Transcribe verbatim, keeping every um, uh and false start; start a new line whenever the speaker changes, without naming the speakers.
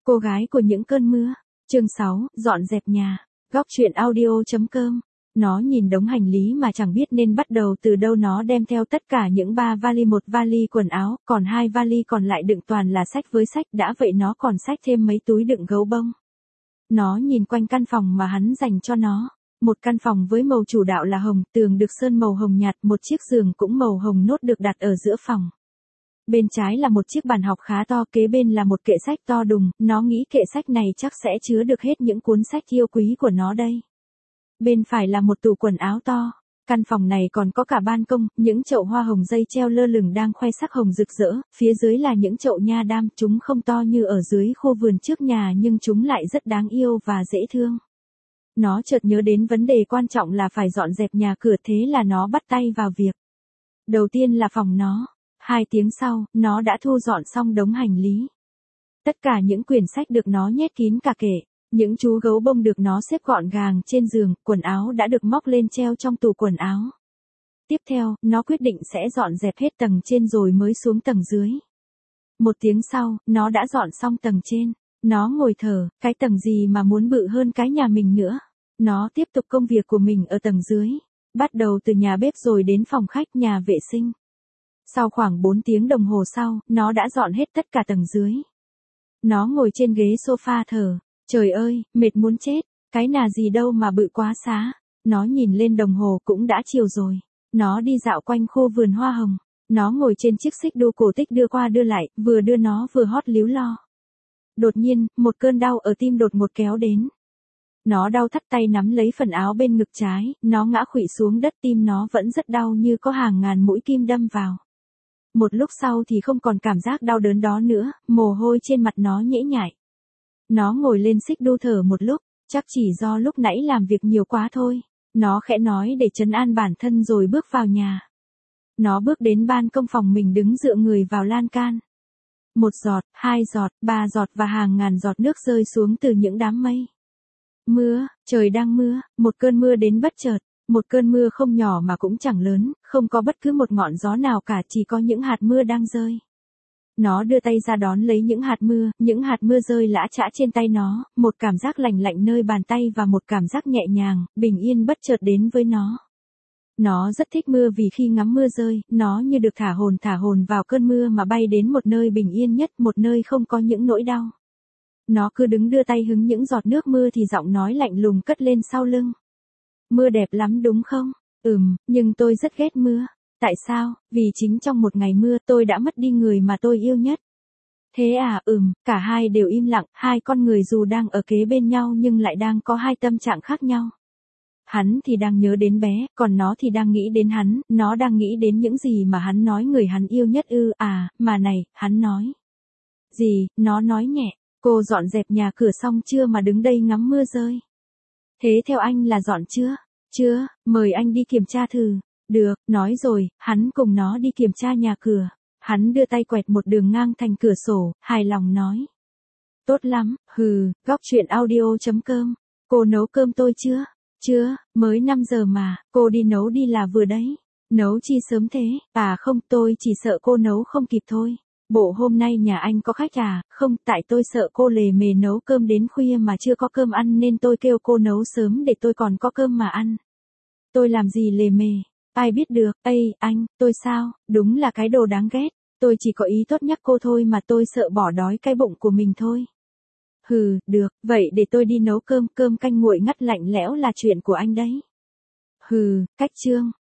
Cô gái của những cơn mưa. Chương sáu, dọn dẹp nhà. Góc truyện audio.com. Nó nhìn đống hành lý mà chẳng biết nên bắt đầu từ đâu. Nó đem theo tất cả những ba vali, một vali quần áo, còn hai vali còn lại đựng toàn là sách với sách. Đã vậy nó còn xách thêm mấy túi đựng gấu bông. Nó nhìn quanh căn phòng mà hắn dành cho nó. Một căn phòng với màu chủ đạo là hồng, tường được sơn màu hồng nhạt, một chiếc giường cũng màu hồng nốt được đặt ở giữa phòng. Bên trái là một chiếc bàn học khá to, kế bên là một kệ sách to đùng, nó nghĩ kệ sách này chắc sẽ chứa được hết những cuốn sách yêu quý của nó đây. Bên phải là một tủ quần áo to. Căn phòng này còn có cả ban công, những chậu hoa hồng dây treo lơ lửng đang khoe sắc hồng rực rỡ, phía dưới là những chậu nha đam, chúng không to như ở dưới khu vườn trước nhà nhưng chúng lại rất đáng yêu và dễ thương. Nó chợt nhớ đến vấn đề quan trọng là phải dọn dẹp nhà cửa, thế là nó bắt tay vào việc. Đầu tiên là phòng nó. Hai tiếng sau, nó đã thu dọn xong đống hành lý. Tất cả những quyển sách được nó nhét kín cả kệ. Những chú gấu bông được nó xếp gọn gàng trên giường, quần áo đã được móc lên treo trong tủ quần áo. Tiếp theo, nó quyết định sẽ dọn dẹp hết tầng trên rồi mới xuống tầng dưới. Một tiếng sau, nó đã dọn xong tầng trên. Nó ngồi thở, cái tầng gì mà muốn bự hơn cái nhà mình nữa. Nó tiếp tục công việc của mình ở tầng dưới. Bắt đầu từ nhà bếp rồi đến phòng khách, nhà vệ sinh. Sau khoảng bốn tiếng đồng hồ sau, nó đã dọn hết tất cả tầng dưới. Nó ngồi trên ghế sofa thở. Trời ơi, mệt muốn chết, cái nhà gì đâu mà bự quá xá. Nó nhìn lên đồng hồ cũng đã chiều rồi. Nó đi dạo quanh khu vườn hoa hồng. Nó ngồi trên chiếc xích đu cổ tích đưa qua đưa lại, vừa đưa nó vừa hót líu lo. Đột nhiên, một cơn đau ở tim đột ngột kéo đến. Nó đau thắt tay nắm lấy phần áo bên ngực trái, nó ngã khuỵu xuống đất, tim nó vẫn rất đau như có hàng ngàn mũi kim đâm vào. Một lúc sau thì không còn cảm giác đau đớn đó nữa, mồ hôi trên mặt nó nhễ nhại. Nó ngồi lên xích đu thở một lúc, chắc chỉ do lúc nãy làm việc nhiều quá thôi. Nó khẽ nói để trấn an bản thân rồi bước vào nhà. Nó bước đến ban công phòng mình, đứng dựa người vào lan can. Một giọt, hai giọt, ba giọt và hàng ngàn giọt nước rơi xuống từ những đám mây. Mưa, trời đang mưa, một cơn mưa đến bất chợt. Một cơn mưa không nhỏ mà cũng chẳng lớn, không có bất cứ một ngọn gió nào cả, chỉ có những hạt mưa đang rơi. Nó đưa tay ra đón lấy những hạt mưa, những hạt mưa rơi lã chã trên tay nó, một cảm giác lành lạnh nơi bàn tay và một cảm giác nhẹ nhàng, bình yên bất chợt đến với nó. Nó rất thích mưa vì khi ngắm mưa rơi, nó như được thả hồn thả hồn vào cơn mưa mà bay đến một nơi bình yên nhất, một nơi không có những nỗi đau. Nó cứ đứng đưa tay hứng những giọt nước mưa thì giọng nói lạnh lùng cất lên sau lưng. Mưa đẹp lắm đúng không? Ừm, nhưng tôi rất ghét mưa. Tại sao? Vì chính trong một ngày mưa tôi đã mất đi người mà tôi yêu nhất. Thế à? Ừm, cả hai đều im lặng, hai con người dù đang ở kế bên nhau nhưng lại đang có hai tâm trạng khác nhau. Hắn thì đang nhớ đến bé, còn nó thì đang nghĩ đến hắn, nó đang nghĩ đến những gì mà hắn nói người hắn yêu nhất ư. À, mà này, hắn nói. Gì? Nó nói nhẹ, cô dọn dẹp nhà cửa xong chưa mà đứng đây ngắm mưa rơi? Thế theo anh là dọn chưa? Chưa, mời anh đi kiểm tra thử. Được, nói rồi, hắn cùng nó đi kiểm tra nhà cửa. Hắn đưa tay quẹt một đường ngang thành cửa sổ, hài lòng nói. Tốt lắm, hừ, góc truyện audio.com. Cô nấu cơm tôi chưa? Chưa, mới năm giờ mà, cô đi nấu đi là vừa đấy. Nấu chi sớm thế? À không, tôi chỉ sợ cô nấu không kịp thôi. Bộ hôm nay nhà anh có khách à? Không, tại tôi sợ cô lề mề nấu cơm đến khuya mà chưa có cơm ăn nên tôi kêu cô nấu sớm để tôi còn có cơm mà ăn. Tôi làm gì lề mề? Ai biết được, ây, anh, tôi sao? Đúng là cái đồ đáng ghét. Tôi chỉ có ý tốt nhắc cô thôi mà tôi sợ bỏ đói cái bụng của mình thôi. Hừ, được, vậy để tôi đi nấu cơm, cơm canh nguội ngắt lạnh lẽo là chuyện của anh đấy. Hừ, cách chương.